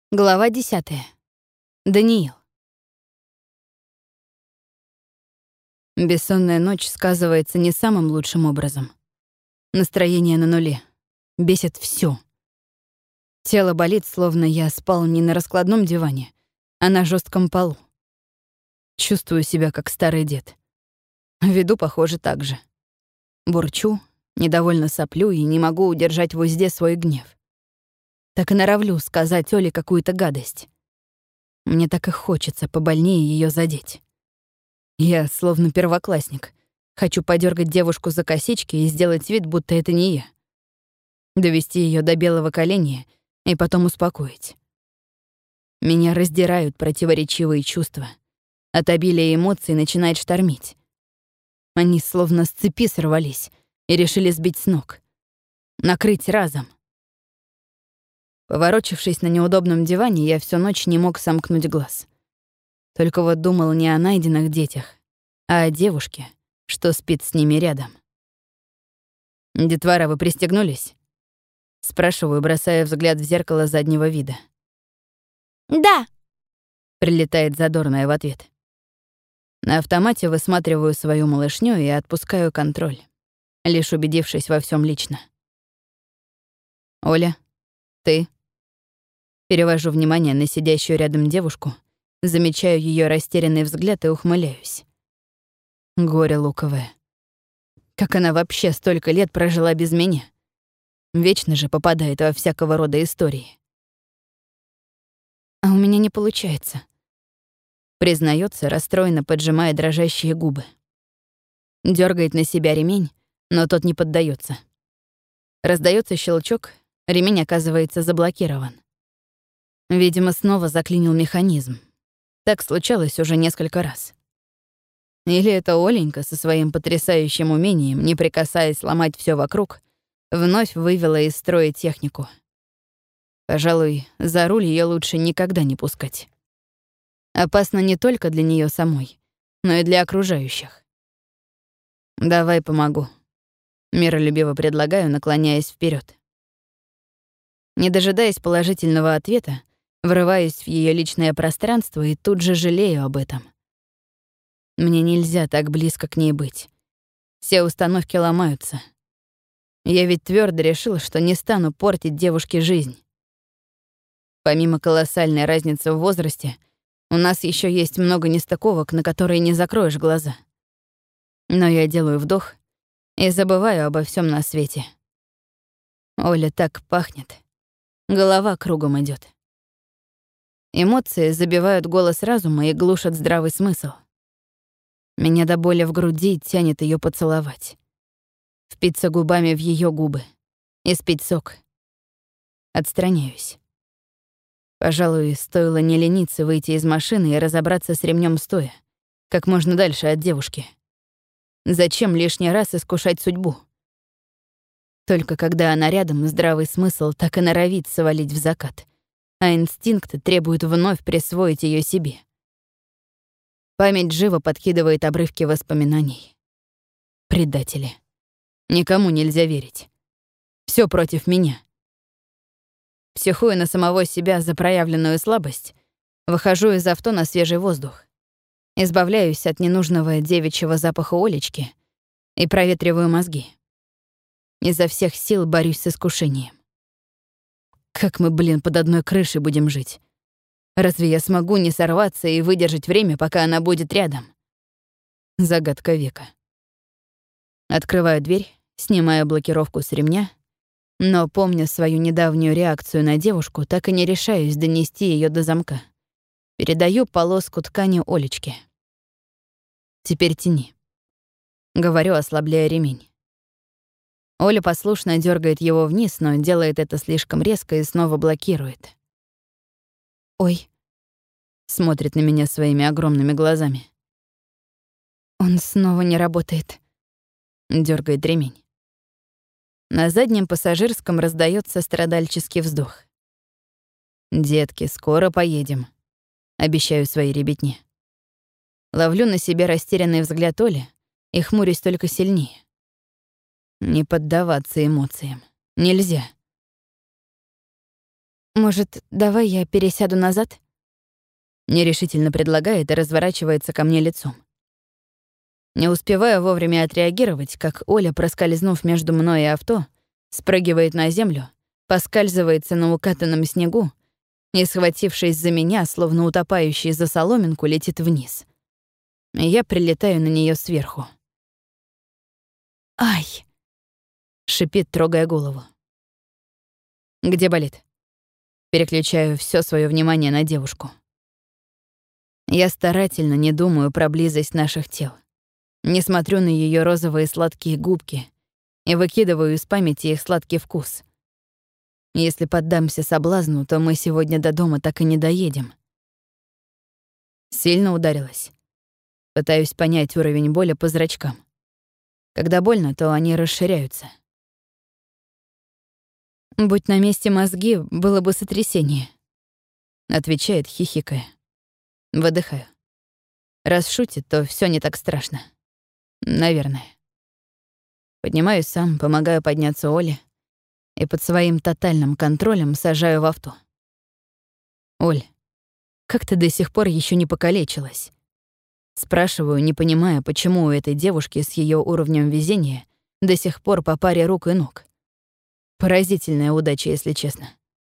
Глава 10. Даниил. Бессонная ночь сказывается не самым лучшим образом. Настроение на нуле. Бесит всё. Тело болит, словно я спал не на раскладном диване, а на жёстком полу. Чувствую себя как старый дед. Веду, похоже, так же. Бурчу, недовольно соплю и не могу удержать в узде свой гнев. Так и норовлю сказать Оле какую-то гадость. Мне так и хочется побольнее её задеть. Я словно первоклассник. Хочу подергать девушку за косички и сделать вид, будто это не я. Довести её до белого коленя и потом успокоить. Меня раздирают противоречивые чувства. От обилия эмоций начинает штормить. Они словно с цепи сорвались и решили сбить с ног. Накрыть разом. Поворочившись на неудобном диване, я всю ночь не мог сомкнуть глаз. Только вот думал не о найденных детях, а о девушке, что спит с ними рядом. «Детвора, вы пристегнулись?» Спрашиваю, бросая взгляд в зеркало заднего вида. «Да!» — прилетает задорная в ответ. На автомате высматриваю свою малышню и отпускаю контроль, лишь убедившись во всем лично. «Оля, ты?» Перевожу внимание на сидящую рядом девушку, замечаю ее растерянный взгляд и ухмыляюсь. Горе луковое. Как она вообще столько лет прожила без меня? Вечно же попадает во всякого рода истории. А у меня не получается. Признается, расстроенно поджимая дрожащие губы. Дергает на себя ремень, но тот не поддается. Раздается щелчок, ремень оказывается заблокирован. Видимо, снова заклинил механизм. Так случалось уже несколько раз. Или это Оленька со своим потрясающим умением, не прикасаясь сломать все вокруг, вновь вывела из строя технику. Пожалуй, за руль ее лучше никогда не пускать. Опасно не только для нее самой, но и для окружающих. «Давай помогу», — миролюбиво предлагаю, наклоняясь вперед. Не дожидаясь положительного ответа, врываюсь в ее личное пространство и тут же жалею об этом. Мне нельзя так близко к ней быть. Все установки ломаются. Я ведь твердо решила, что не стану портить девушке жизнь. Помимо колоссальной разницы в возрасте, у нас еще есть много нестыковок, на которые не закроешь глаза. Но я делаю вдох и забываю обо всем на свете. Оля так пахнет. Голова кругом идет. Эмоции забивают голос разума и глушат здравый смысл. Меня до боли в груди тянет ее поцеловать. Впиться губами в ее губы. И спить сок. Отстраняюсь. Пожалуй, стоило не лениться выйти из машины и разобраться с ремнем стоя, как можно дальше от девушки. Зачем лишний раз искушать судьбу? Только когда она рядом, здравый смысл так и норовит свалить в закат, а инстинкт требует вновь присвоить ее себе. Память живо подкидывает обрывки воспоминаний. Предатели. Никому нельзя верить. Все против меня. Психуя на самого себя за проявленную слабость, выхожу из авто на свежий воздух, избавляюсь от ненужного девичьего запаха Олечки и проветриваю мозги. Изо всех сил борюсь с искушением. Как мы, под одной крышей будем жить? Разве я смогу не сорваться и выдержать время, пока она будет рядом? Загадка века. Открываю дверь, снимаю блокировку с ремня, но, помня свою недавнюю реакцию на девушку, так и не решаюсь донести ее до замка. Передаю полоску ткани Олечке. «Теперь тяни», — говорю, ослабляя ремень. Оля послушно дергает его вниз, но делает это слишком резко и снова блокирует. «Ой», — смотрит на меня своими огромными глазами. «Он снова не работает», — дергает ремень. На заднем пассажирском раздается страдальческий вздох. «Детки, скоро поедем», — обещаю своей ребятне. Ловлю на себе растерянный взгляд Оли и хмурюсь только сильнее. Не поддаваться эмоциям. Нельзя. Может, давай я пересяду назад? Нерешительно предлагает и разворачивается ко мне лицом. Не успеваю вовремя отреагировать, как Оля, проскользнув между мной и авто, спрыгивает на землю, поскальзывается на укатанном снегу и, схватившись за меня, словно утопающий за соломинку, летит вниз. Я прилетаю на нее сверху. «Ай!» — шипит, трогая голову. «Где болит?» Переключаю все свое внимание на девушку. Я старательно не думаю про близость наших тел. Не смотрю на ее розовые сладкие губки и выкидываю из памяти их сладкий вкус. Если поддамся соблазну, то мы сегодня до дома так и не доедем. Сильно ударилась. Пытаюсь понять уровень боли по зрачкам. Когда больно, то они расширяются. «Будь на месте мозги, было бы сотрясение», — отвечает, хихикая. Выдыхаю. Раз шутит, то все не так страшно. Наверное. Поднимаюсь сам, помогаю подняться Оле и под своим тотальным контролем сажаю в авто. «Оль, как ты до сих пор еще не покалечилась?» Спрашиваю, не понимая, почему у этой девушки с ее уровнем везения до сих пор по паре рук и ног. Поразительная удача, если честно.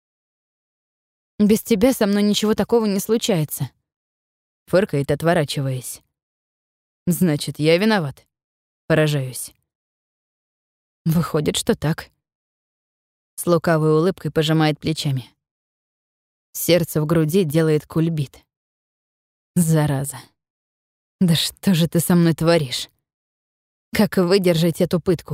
«Без тебя со мной ничего такого не случается», — фыркает, отворачиваясь. «Значит, я виноват?» Поражаюсь. Выходит, что так. С лукавой улыбкой пожимает плечами. Сердце в груди делает кульбит. Зараза. Да что же ты со мной творишь? Как выдержать эту пытку?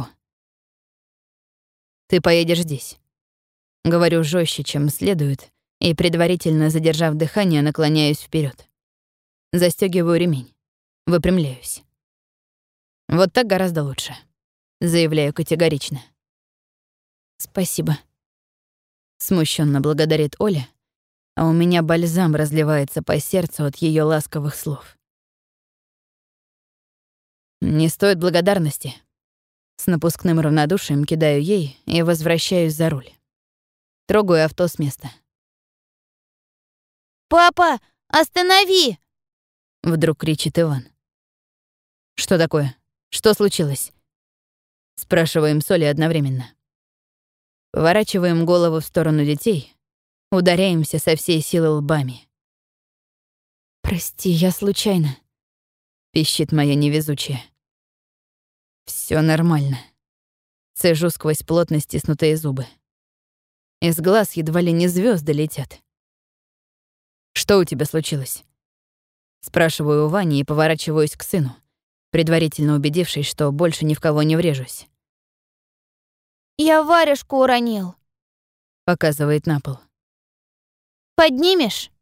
Ты поедешь здесь. Говорю жестче, чем следует, и, предварительно задержав дыхание, наклоняюсь вперед. Застегиваю ремень. Выпрямляюсь. Вот так гораздо лучше. Заявляю категорично. «Спасибо», — смущенно благодарит Оля, а у меня бальзам разливается по сердцу от ее ласковых слов. «Не стоит благодарности». С напускным равнодушием кидаю ей и возвращаюсь за руль. Трогаю авто с места. «Папа, останови!» — вдруг кричит Иван. «Что такое? Что случилось?» Спрашиваем с Олей одновременно. Поворачиваем голову в сторону детей, ударяемся со всей силы лбами. «Прости, я случайно», — пищит моя невезучая. Все нормально. Цежу сквозь плотно стиснутые зубы. Из глаз едва ли не звезды летят. «Что у тебя случилось?» Спрашиваю у Вани и поворачиваюсь к сыну, предварительно убедившись, что больше ни в кого не врежусь. «Я варежку уронил». Показывает на пол. «Поднимешь?»